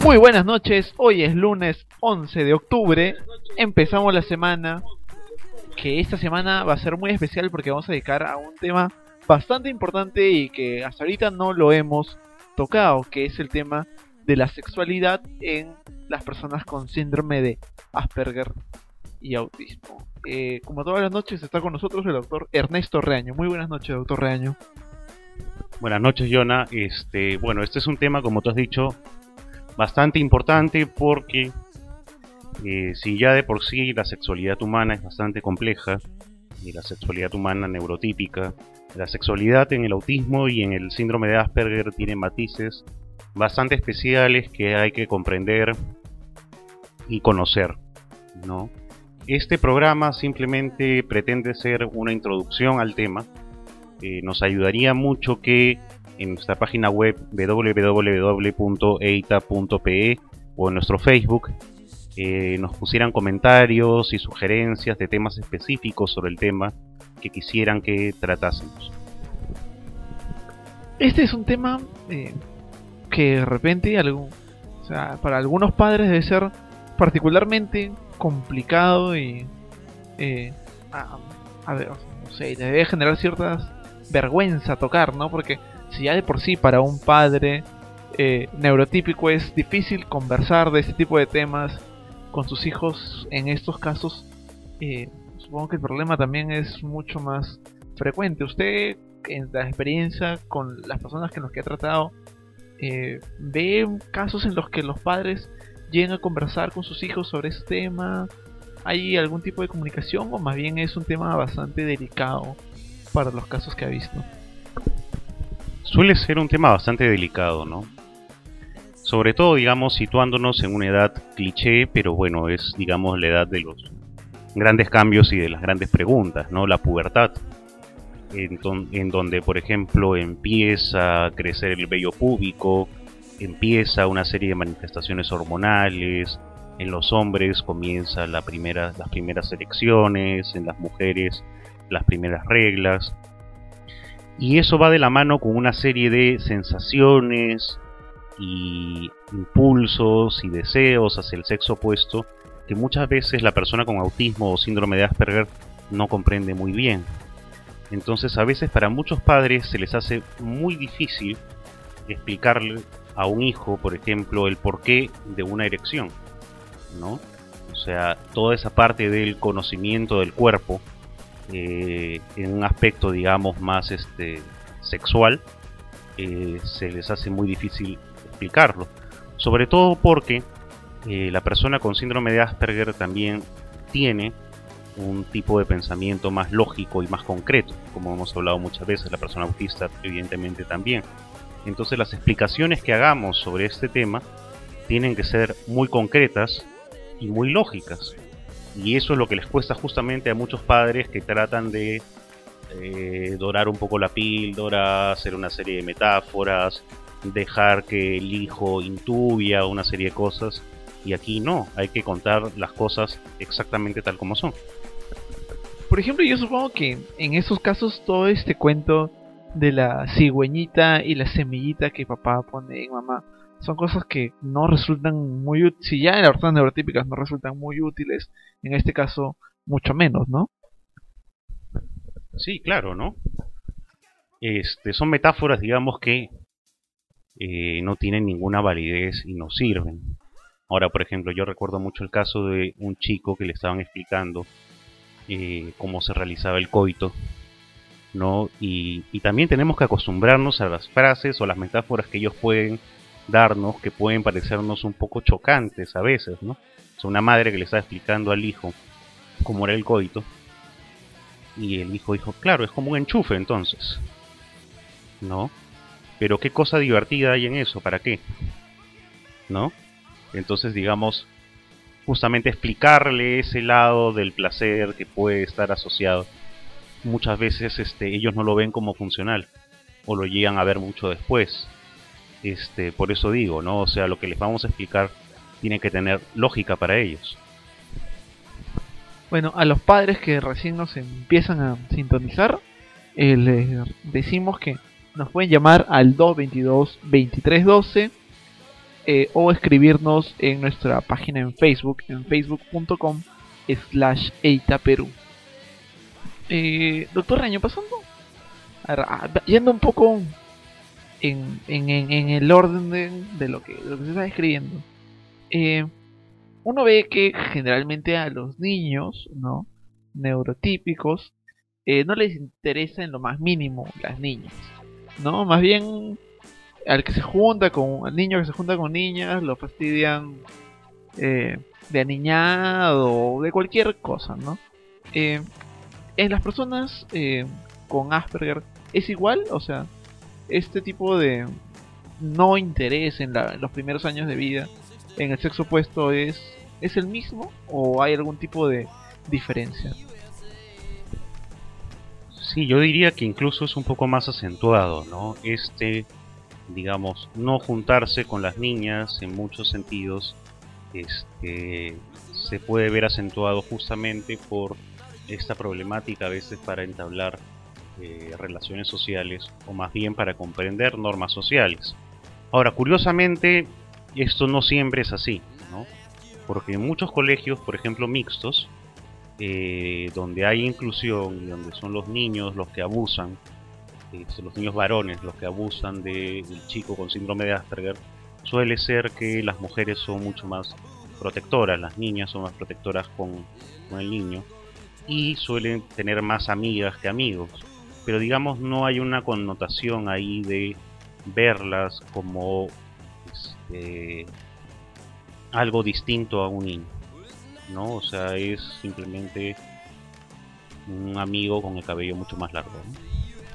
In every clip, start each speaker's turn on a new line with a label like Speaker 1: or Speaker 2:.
Speaker 1: Muy buenas noches, hoy es lunes 11 de octubre, empezamos la semana, que esta semana va a ser muy especial porque vamos a dedicar a un tema bastante importante y que hasta ahorita no lo hemos tocado, que es el tema de la sexualidad en las personas con síndrome de Asperger y autismo. Como todas las noches está con nosotros el doctor Ernesto Reaño. Muy buenas noches, doctor Reaño.
Speaker 2: Buenas noches, Jonah. Bueno, este es un tema, como tú has dicho, bastante importante porque si ya de por sí la sexualidad humana es bastante compleja, y la sexualidad humana neurotípica, la sexualidad en el autismo y en el síndrome de Asperger tiene matices bastante especiales que hay que comprender y conocer, ¿no? Este programa simplemente pretende ser una introducción al tema. Nos ayudaría mucho que en nuestra página web www.eita.pe o en nuestro Facebook nos pusieran comentarios y sugerencias de temas específicos sobre el tema que quisieran que tratásemos.
Speaker 1: Este es un tema que de repente para algunos padres debe ser particularmente complicado y a ver, no sé, debe generar ciertas vergüenza tocar, ¿no? Porque si ya de por sí para un padre neurotípico es difícil conversar de este tipo de temas con sus hijos, en estos casos supongo que el problema también es mucho más frecuente. Usted, en la experiencia con las personas con las que ha tratado, ve casos en los que los padres llegan a conversar con sus hijos sobre este tema. ¿Hay algún tipo de comunicación o más bien es un tema bastante delicado para los casos que ha visto?
Speaker 2: Suele ser un tema bastante delicado, ¿no? Sobre todo, digamos, situándonos en una edad cliché, pero bueno, es, digamos, la edad de los grandes cambios y de las grandes preguntas, ¿no? La pubertad, en donde, por ejemplo, empieza a crecer el vello púbico, empieza una serie de manifestaciones hormonales. En los hombres comienza las primeras erecciones, en las mujeres las primeras reglas. Y eso va de la mano con una serie de sensaciones y impulsos y deseos hacia el sexo opuesto que muchas veces la persona con autismo o síndrome de Asperger no comprende muy bien. Entonces a veces para muchos padres se les hace muy difícil explicarle a un hijo, por ejemplo, el porqué de una erección, ¿no? O sea, toda esa parte del conocimiento del cuerpo en un aspecto, digamos, más sexual, se les hace muy difícil explicarlo. Sobre todo porque la persona con síndrome de Asperger también tiene un tipo de pensamiento más lógico y más concreto, como hemos hablado muchas veces. La persona autista evidentemente también. Entonces las explicaciones que hagamos sobre este tema tienen que ser muy concretas y muy lógicas. Y eso es lo que les cuesta justamente a muchos padres que tratan de dorar un poco la píldora, hacer una serie de metáforas, dejar que el hijo intuya una serie de cosas. Y aquí no, hay que contar las cosas exactamente tal como son.
Speaker 1: Por ejemplo, yo supongo que en esos casos todo este cuento de la cigüeñita y la semillita que papá pone en mamá son cosas que no resultan muy útiles. Si ya en las personas neurotípicas no resultan muy útiles, en este caso mucho menos, ¿no?
Speaker 2: Sí, claro, ¿no? Son metáforas, digamos, que no tienen ninguna validez y no sirven. Ahora, por ejemplo, yo recuerdo mucho el caso de un chico que le estaban explicando cómo se realizaba el coito, ¿no? Y también tenemos que acostumbrarnos a las frases o las metáforas que ellos pueden darnos, que pueden parecernos un poco chocantes a veces, ¿no? O sea, una madre que le está explicando al hijo cómo era el coito, y el hijo dijo, claro, es como un enchufe entonces, ¿no? Pero qué cosa divertida hay en eso, ¿para qué? ¿No? Entonces, digamos, justamente explicarle ese lado del placer que puede estar asociado. Muchas veces ellos no lo ven como funcional, o lo llegan a ver mucho después. Por eso digo, ¿no? O sea, lo que les vamos a explicar tiene que tener lógica para ellos.
Speaker 1: Bueno, a los padres que recién nos empiezan a sintonizar, les decimos que nos pueden llamar al 222-2312 o escribirnos en nuestra página en Facebook, en facebook.com/eitaperú. Doctor Reño, pasando, a ver, yendo un poco en el orden de lo que se está escribiendo. Uno ve que generalmente a los niños, ¿no?, neurotípicos, no les interesa en lo más mínimo las niñas, ¿no? Más bien al niño que se junta con niñas lo fastidian de aniñado o de cualquier cosa, ¿no? En las personas con Asperger es igual, o sea, este tipo de no interés en los primeros años de vida en el sexo opuesto es el mismo, o hay algún tipo de diferencia.
Speaker 2: Sí, yo diría que incluso es un poco más acentuado, ¿no? Digamos, no juntarse con las niñas en muchos sentidos, se puede ver acentuado justamente por esta problemática a veces para entablar relaciones sociales, o más bien para comprender normas sociales. Ahora, curiosamente, esto no siempre es así, ¿no? Porque en muchos colegios, por ejemplo mixtos, donde hay inclusión y donde son los niños los que abusan, los niños varones los que abusan del chico con síndrome de Asperger, suele ser que las mujeres son mucho más protectoras, las niñas son más protectoras con el niño, y suelen tener más amigas que amigos, pero digamos no hay una connotación ahí de verlas como algo distinto a un niño, ¿no? O sea, es simplemente un amigo con el cabello mucho más largo, ¿no?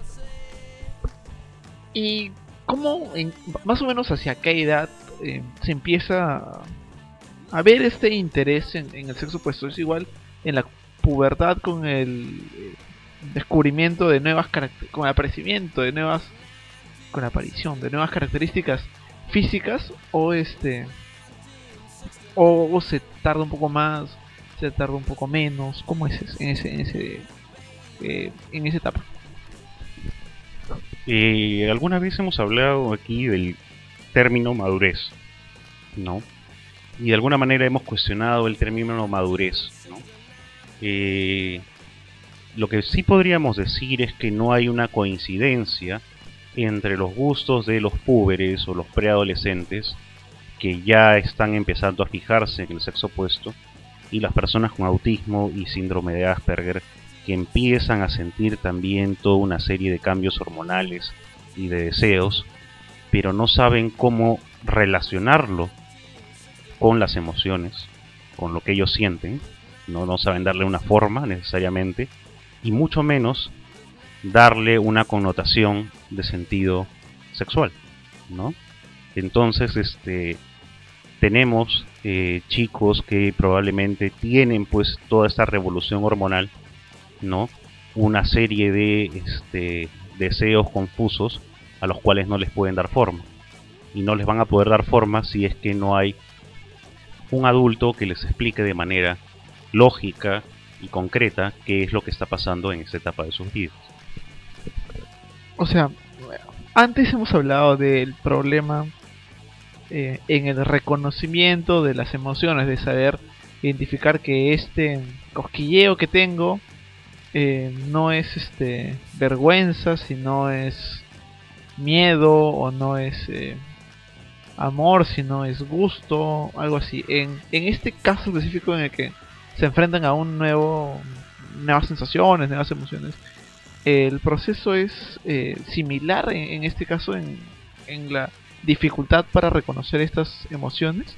Speaker 1: ¿Y cómo, más o menos hacia qué edad se empieza a ver este interés en el sexo opuesto? ¿Es igual en la pubertad con el descubrimiento de nuevas características, con el aparecimiento de nuevas, con la aparición de nuevas características físicas, o se tarda un poco más, se tarda un poco menos? ¿Cómo es en esa etapa?
Speaker 2: Alguna vez hemos hablado aquí del término madurez, ¿no? Y de alguna manera hemos cuestionado el término madurez, ¿no? Lo que sí podríamos decir es que no hay una coincidencia entre los gustos de los púberes o los preadolescentes, que ya están empezando a fijarse en el sexo opuesto, y las personas con autismo y síndrome de Asperger, que empiezan a sentir también toda una serie de cambios hormonales y de deseos, pero no saben cómo relacionarlo con las emociones, con lo que ellos sienten, no saben darle una forma necesariamente, y mucho menos darle una connotación de sentido sexual, ¿no? Entonces, tenemos chicos que probablemente tienen pues toda esta revolución hormonal, ¿no? Una serie de deseos confusos a los cuales no les pueden dar forma, y no les van a poder dar forma si es que no hay un adulto que les explique de manera lógica y concreta qué es lo que está pasando en esta etapa de sus vidas.
Speaker 1: O sea, antes hemos hablado del problema en el reconocimiento de las emociones, de saber identificar que este cosquilleo que tengo no es vergüenza, sino es miedo, o no es amor, sino es gusto, algo así. En este caso específico en el que se enfrentan a nuevas sensaciones, nuevas emociones, el proceso es similar en este caso en la dificultad para reconocer estas emociones.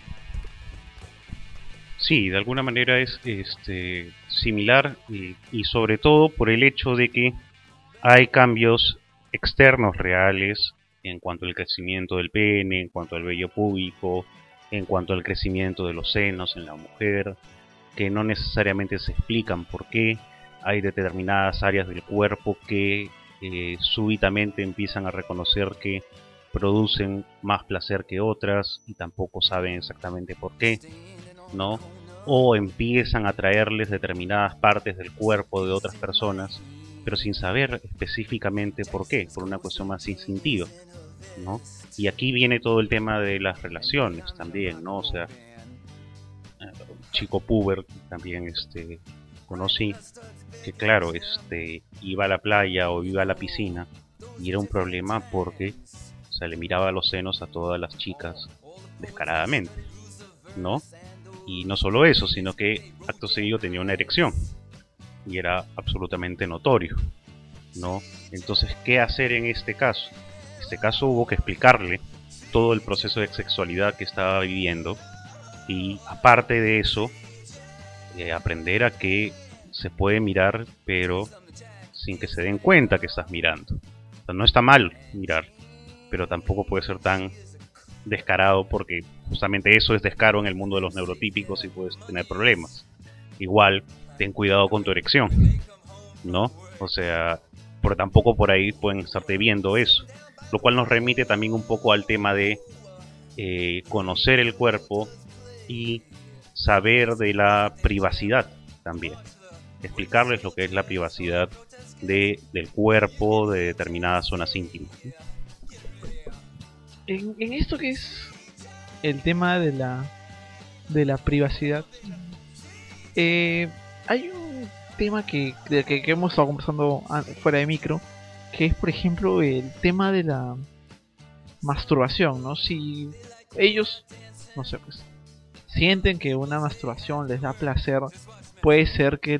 Speaker 2: Sí, de alguna manera es similar, y sobre todo por el hecho de que hay cambios externos reales en cuanto al crecimiento del pene, en cuanto al vello púbico, en cuanto al crecimiento de los senos en la mujer, que no necesariamente se explican por qué. Hay determinadas áreas del cuerpo que súbitamente empiezan a reconocer que producen más placer que otras y tampoco saben exactamente por qué, ¿no? O empiezan a traerles determinadas partes del cuerpo de otras personas, pero sin saber específicamente por qué, por una cuestión más instintiva, ¿no? Y aquí viene todo el tema de las relaciones también, ¿no? O sea, un chico puber también conocí que claro, iba a la playa o iba a la piscina y era un problema porque, o sea, le miraba los senos a todas las chicas descaradamente, ¿no? Y no solo eso, sino que acto seguido tenía una erección y era absolutamente notorio, ¿no? Entonces, ¿qué hacer en este caso? En este caso hubo que explicarle todo el proceso de sexualidad que estaba viviendo y aparte de eso, aprender a que se puede mirar, pero sin que se den cuenta que estás mirando. O sea, no está mal mirar, pero tampoco puede ser tan descarado porque justamente eso es descaro en el mundo de los neurotípicos y puedes tener problemas. Igual, ten cuidado con tu erección, ¿no? O sea, porque tampoco por ahí pueden estarte viendo eso. Lo cual nos remite también un poco al tema de conocer el cuerpo y saber de la privacidad también. Explicarles lo que es la privacidad del cuerpo, de determinadas zonas íntimas.
Speaker 1: En esto que es el tema de la privacidad, hay un tema del que hemos estado conversando fuera de micro, que es por ejemplo el tema de la masturbación, ¿no? Si ellos, no sé, pues sienten que una masturbación les da placer, puede ser que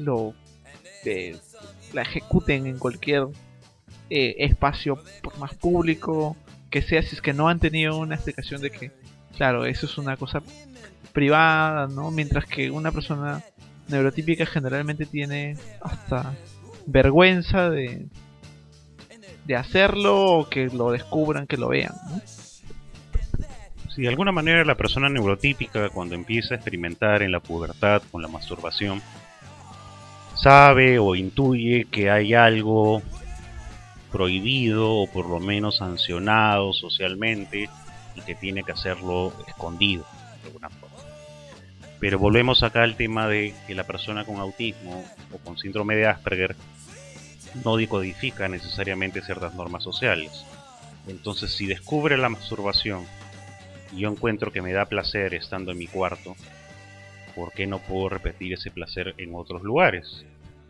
Speaker 1: la ejecuten en cualquier espacio, por más público que sea, si es que no han tenido una explicación de que, claro, eso es una cosa privada, ¿no? Mientras que una persona neurotípica generalmente tiene hasta vergüenza de hacerlo o que lo descubran, que lo vean, ¿no?
Speaker 2: Si de alguna manera la persona neurotípica cuando empieza a experimentar en la pubertad con la masturbación sabe o intuye que hay algo prohibido o por lo menos sancionado socialmente y que tiene que hacerlo escondido de alguna forma. Pero volvemos acá al tema de que la persona con autismo o con síndrome de Asperger no decodifica necesariamente ciertas normas sociales. Entonces, si descubre la masturbación y yo encuentro que me da placer estando en mi cuarto, ¿por qué no puedo repetir ese placer en otros lugares?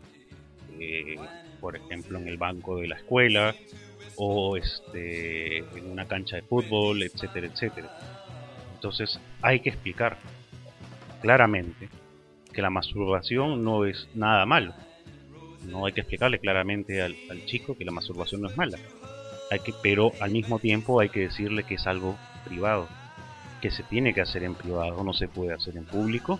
Speaker 2: Por ejemplo, en el banco de la escuela o en una cancha de fútbol, etcétera, etcétera. Entonces, hay que explicar claramente que la masturbación no es nada malo. No hay que explicarle claramente al chico que la masturbación no es mala. Pero al mismo tiempo hay que decirle que es algo privado, que se tiene que hacer en privado, no se puede hacer en público,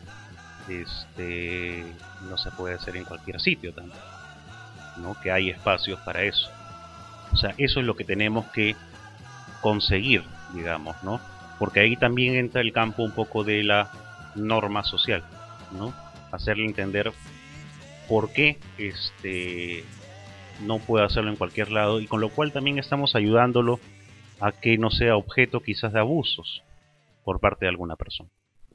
Speaker 2: no se puede hacer en cualquier sitio también, ¿no? Que hay espacios para eso. O sea, eso es lo que tenemos que conseguir, digamos, ¿no? Porque ahí también entra el campo un poco de la norma social, ¿no? Hacerle entender por qué no puede hacerlo en cualquier lado y con lo cual también estamos ayudándolo a que no sea objeto quizás de abusos por parte de alguna persona.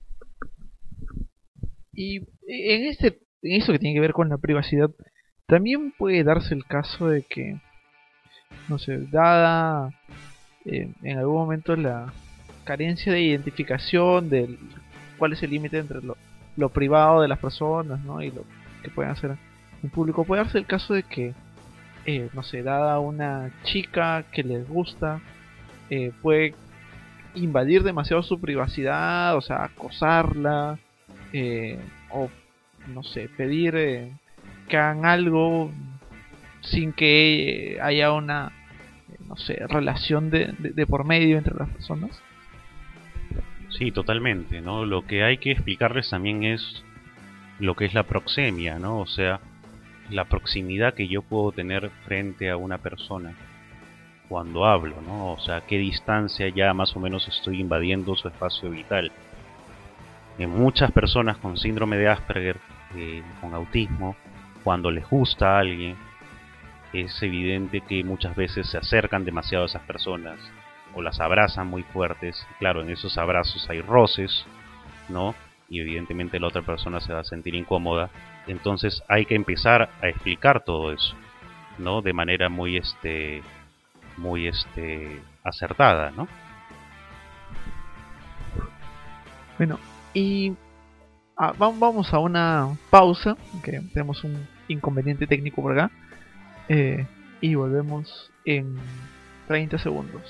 Speaker 1: Y en eso que tiene que ver con la privacidad, también puede darse el caso de que, no sé, dada en algún momento la carencia de identificación de cuál es el límite entre lo privado de las personas, ¿no? Y lo que pueden hacer en público, puede darse el caso de que, no sé, dada una chica que les gusta, puede invadir demasiado su privacidad, o sea, acosarla, o no sé, pedir que hagan algo sin que haya una, no sé, relación de por medio entre las personas.
Speaker 2: Sí, totalmente, ¿no? Lo que hay que explicarles también es lo que es la proxemia, ¿no? O sea, la proximidad que yo puedo tener frente a una persona cuando hablo, ¿no? O sea, qué distancia ya más o menos estoy invadiendo su espacio vital. En muchas personas con síndrome de Asperger, con autismo, cuando les gusta a alguien, es evidente que muchas veces se acercan demasiado a esas personas o las abrazan muy fuertes. Claro, en esos abrazos hay roces, ¿no? Y evidentemente la otra persona se va a sentir incómoda. Entonces hay que empezar a explicar todo eso, ¿no? De manera muy muy acertada, ¿no?
Speaker 1: Bueno, y vamos a una pausa, que tenemos un inconveniente técnico por acá, y volvemos en 30 segundos.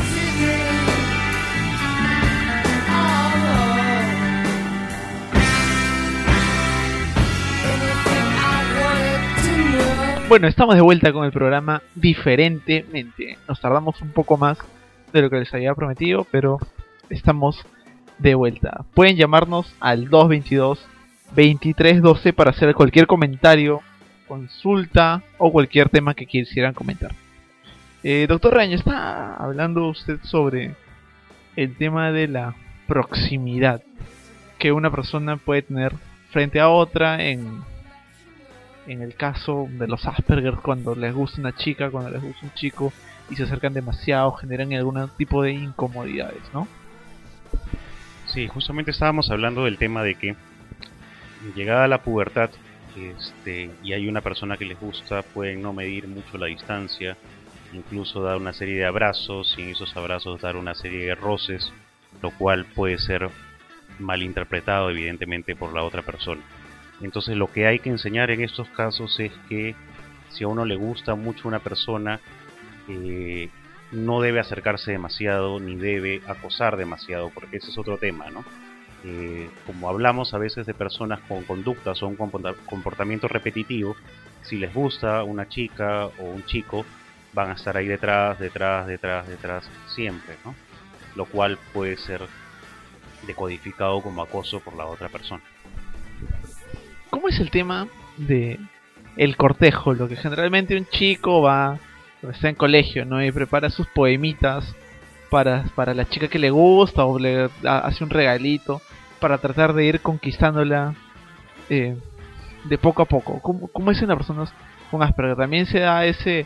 Speaker 1: Bueno, estamos de vuelta con el programa diferentemente. Nos tardamos un poco más de lo que les había prometido, pero estamos de vuelta. Pueden llamarnos al 222-2312 para hacer cualquier comentario, consulta o cualquier tema que quisieran comentar. Doctor Reaño, está hablando usted sobre el tema de la proximidad que una persona puede tener frente a otra en el caso de los Asperger, cuando les gusta una chica, cuando les gusta un chico y se acercan demasiado, generan algún tipo de incomodidades, ¿no?
Speaker 2: Sí, justamente estábamos hablando del tema de que llegada la pubertad y hay una persona que les gusta, pueden no medir mucho la distancia, incluso dar una serie de abrazos y en esos abrazos dar una serie de roces, lo cual puede ser malinterpretado evidentemente por la otra persona. Entonces lo que hay que enseñar en estos casos es que si a uno le gusta mucho una persona, no debe acercarse demasiado ni debe acosar demasiado, porque ese es otro tema, ¿no? Como hablamos a veces de personas con conductas o un comportamiento repetitivo, si les gusta una chica o un chico, van a estar ahí detrás siempre, ¿no? Lo cual puede ser decodificado como acoso por la otra persona.
Speaker 1: ¿Cómo es el tema de el cortejo? Lo que generalmente un chico va, cuando está en colegio, ¿no? Y prepara sus poemitas para la chica que le gusta, o le hace un regalito para tratar de ir conquistándola de poco a poco. ¿Cómo es en las personas con Asperger? ¿También se da esa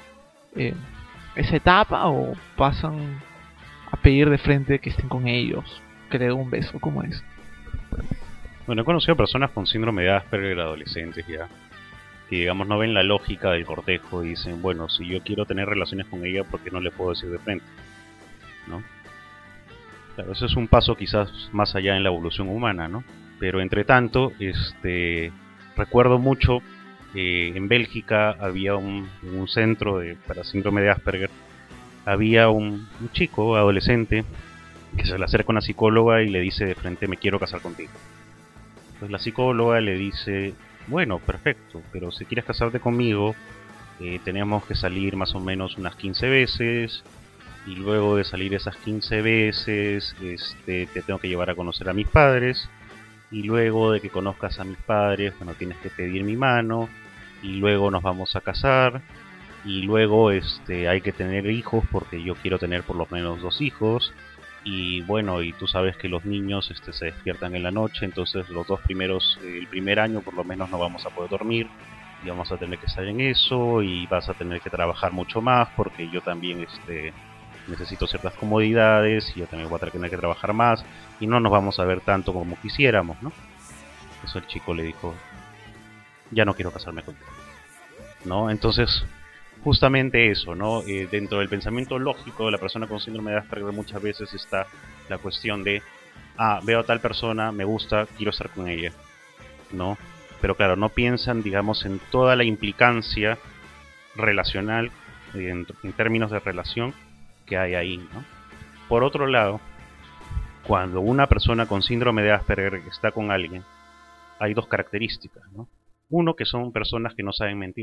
Speaker 1: etapa o pasan a pedir de frente que estén con ellos, que le den un beso? ¿Cómo es?
Speaker 2: Bueno, he conocido personas con síndrome de Asperger, adolescentes ya, que digamos no ven la lógica del cortejo y dicen, bueno, si yo quiero tener relaciones con ella, ¿por qué no le puedo decir de frente? ¿No? Claro, eso es un paso quizás más allá en la evolución humana, ¿no? Pero entre tanto, recuerdo mucho, en Bélgica había un centro para síndrome de Asperger, había un chico, adolescente, que se le acerca a una psicóloga y le dice de frente, me quiero casar contigo. Pues la psicóloga le dice, bueno, perfecto, pero si quieres casarte conmigo, tenemos que salir más o menos unas 15 veces, y luego de salir esas 15 veces, te tengo que llevar a conocer a mis padres, y luego de que conozcas a mis padres, bueno, tienes que pedir mi mano, y luego nos vamos a casar, y luego hay que tener hijos, porque yo quiero tener por lo menos 2 hijos, y bueno, y tú sabes que los niños se despiertan en la noche, entonces el primer año por lo menos no vamos a poder dormir y vamos a tener que estar en eso y vas a tener que trabajar mucho más porque yo también necesito ciertas comodidades y yo también voy a tener que trabajar más y no nos vamos a ver tanto como quisiéramos, ¿no? Eso el chico le dijo, ya no quiero casarme contigo, ¿no? Entonces justamente eso, ¿no? Dentro del pensamiento lógico de la persona con síndrome de Asperger muchas veces está la cuestión de, veo a tal persona, me gusta, quiero estar con ella, ¿no? Pero claro, no piensan, digamos, en toda la implicancia relacional, en términos de relación que hay ahí, ¿no? Por otro lado, cuando una persona con síndrome de Asperger está con alguien, hay 2 características, ¿no? Uno, que son personas que no saben mentir.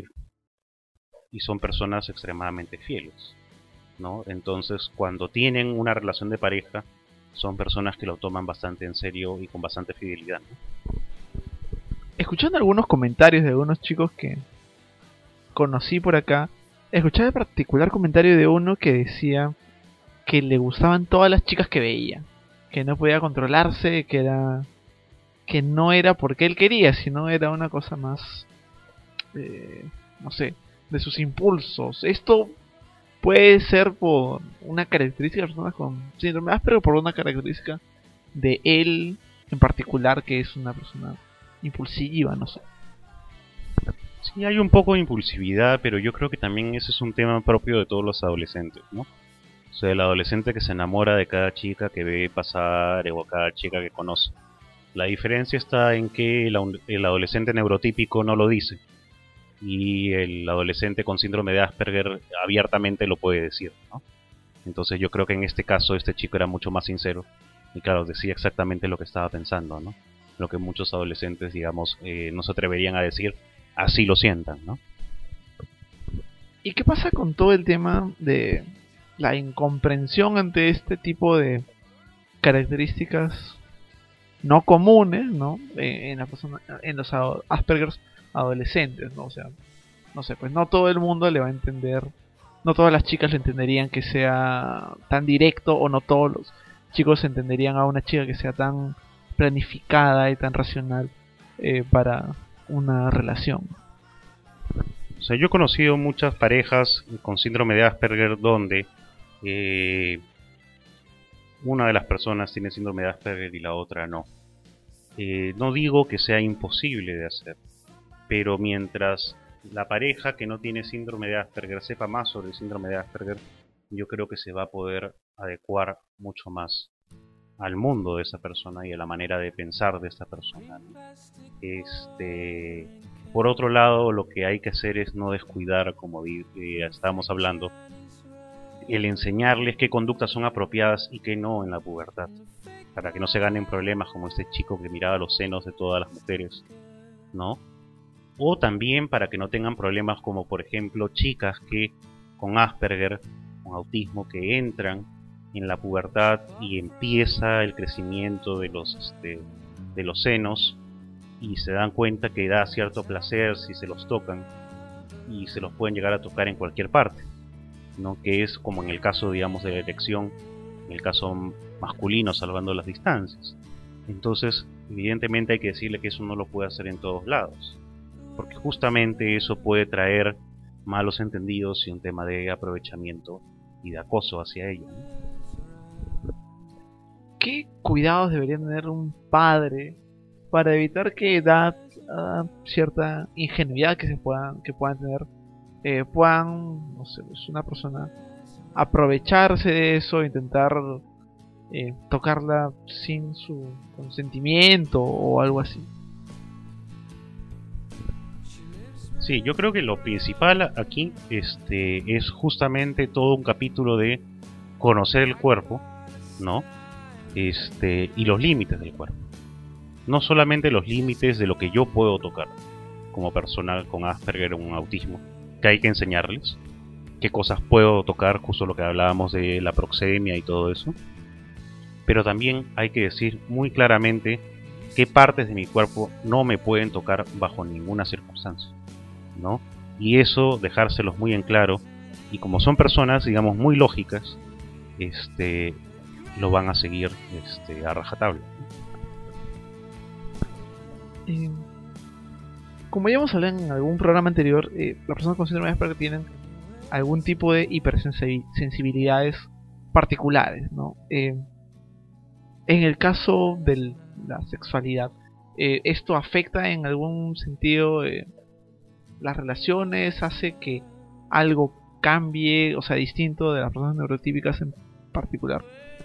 Speaker 2: Y son personas extremadamente fieles, ¿no? Entonces, cuando tienen una relación de pareja, son personas que lo toman bastante en serio y con bastante fidelidad, ¿no?
Speaker 1: Escuchando algunos comentarios de algunos chicos que conocí por acá, escuché en particular comentario de uno que decía que le gustaban todas las chicas que veía, que no podía controlarse, que no era porque él quería, sino era una cosa más, no sé, de sus impulsos. Esto puede ser por una característica de personas con síndrome de Asperger, pero por una característica de él en particular, que es una persona impulsiva, no sé.
Speaker 2: Sí, Sí, hay un poco de impulsividad, pero yo creo que también ese es un tema propio de todos los adolescentes, ¿no? O sea, el adolescente que se enamora de cada chica que ve pasar o cada chica que conoce. La diferencia está en que el adolescente neurotípico no lo dice y el adolescente con síndrome de Asperger abiertamente lo puede decir, ¿no? Entonces yo creo que en este caso este chico era mucho más sincero y claro, decía exactamente lo que estaba pensando, ¿no? Lo que muchos adolescentes, digamos, no se atreverían a decir, así lo sientan, ¿no?
Speaker 1: ¿Y qué pasa con todo el tema de la incomprensión ante este tipo de características no comunes, ¿no? En la persona, en los Aspergers adolescentes, ¿no? O sea, no sé, pues no todo el mundo le va a entender, no todas las chicas le entenderían que sea tan directo, o no todos los chicos entenderían a una chica que sea tan planificada y tan racional para una relación.
Speaker 2: O sea, yo he conocido muchas parejas con síndrome de Asperger donde eh, una de las personas tiene síndrome de Asperger y la otra no. No digo que sea imposible de hacer, pero mientras la pareja que no tiene síndrome de Asperger sepa más sobre el síndrome de Asperger, yo creo que se va a poder adecuar mucho más al mundo de esa persona y a la manera de pensar de esta persona, ¿no? Por otro lado, lo que hay que hacer es no descuidar, como estábamos hablando, el enseñarles qué conductas son apropiadas y qué no en la pubertad, para que no se ganen problemas como este chico que miraba los senos de todas las mujeres, ¿no? O también para que no tengan problemas como, por ejemplo, chicas que con Asperger, con autismo, que entran en la pubertad y empieza el crecimiento de los senos y se dan cuenta que da cierto placer si se los tocan y se los pueden llegar a tocar en cualquier parte, ¿no? Que es como en el caso, digamos, de la erección, en el caso masculino, salvando las distancias. Entonces, evidentemente hay que decirle que eso no lo puede hacer en todos lados, porque justamente eso puede traer malos entendidos y un tema de aprovechamiento y de acoso hacia ellos, ¿no?
Speaker 1: ¿Qué cuidados debería tener un padre para evitar que da cierta ingenuidad que puedan tener, puedan, no sé, pues una persona aprovecharse de eso, intentar tocarla sin su consentimiento o algo así?
Speaker 2: Sí, yo creo que lo principal aquí es justamente todo un capítulo de conocer el cuerpo, ¿no? Y los límites del cuerpo. No solamente los límites de lo que yo puedo tocar como persona con Asperger o un autismo, que hay que enseñarles qué cosas puedo tocar, justo lo que hablábamos de la proxemia y todo eso, pero también hay que decir muy claramente qué partes de mi cuerpo no me pueden tocar bajo ninguna circunstancia, ¿no? Y eso dejárselos muy en claro, y como son personas, digamos, muy lógicas, lo van a seguir a rajatabla.
Speaker 1: Como ya hemos hablado en algún programa anterior, las personas con síndrome de Asperger tienen algún tipo de hipersensibilidades particulares, ¿no? En el caso de la sexualidad, ¿esto afecta en algún sentido las relaciones? ¿Hace que algo cambie, o sea, distinto de las personas neurotípicas en particular?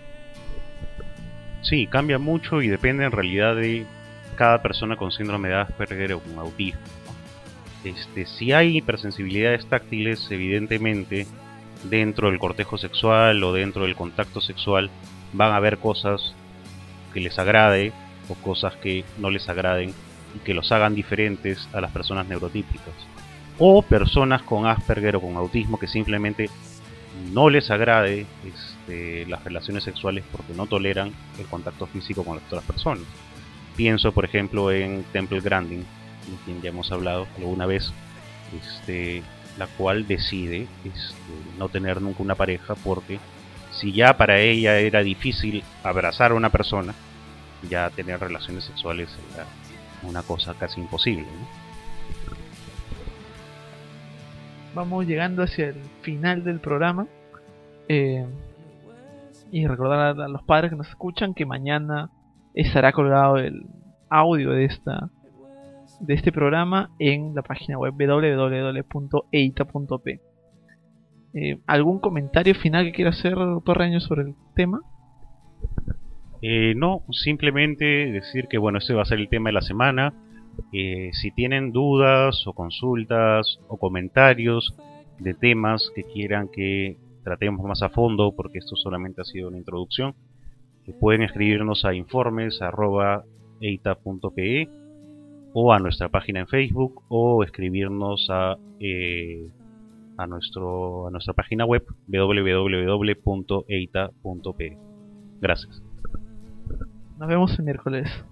Speaker 2: Sí, cambia mucho y depende en realidad de cada persona con síndrome de Asperger o con autismo, ¿no? Si hay hipersensibilidades táctiles, evidentemente dentro del cortejo sexual o dentro del contacto sexual van a haber cosas que les agrade o cosas que no les agraden y que los hagan diferentes a las personas neurotípicas, o personas con Asperger o con autismo que simplemente no les agrade las relaciones sexuales porque no toleran el contacto físico con las otras personas. Pienso, por ejemplo, en Temple Grandin, de quien ya hemos hablado alguna vez, la cual decide no tener nunca una pareja porque si ya para ella era difícil abrazar a una persona, ya tener relaciones sexuales era una cosa casi imposible, ¿no?
Speaker 1: Vamos llegando hacia el final del programa. Y recordar a los padres que nos escuchan que mañana estará colgado el audio de de este programa en la página web www.eita.p. ¿Algún comentario final que quiera hacer, doctor Reaño, sobre el tema?
Speaker 2: No, simplemente decir que bueno, este va a ser el tema de la semana. Si tienen dudas o consultas o comentarios de temas que quieran que tratemos más a fondo, porque esto solamente ha sido una introducción, pueden escribirnos a informes@eita.pe o a nuestra página en Facebook, o escribirnos a nuestra página web www.eita.pe. Gracias.
Speaker 1: Nos vemos el miércoles.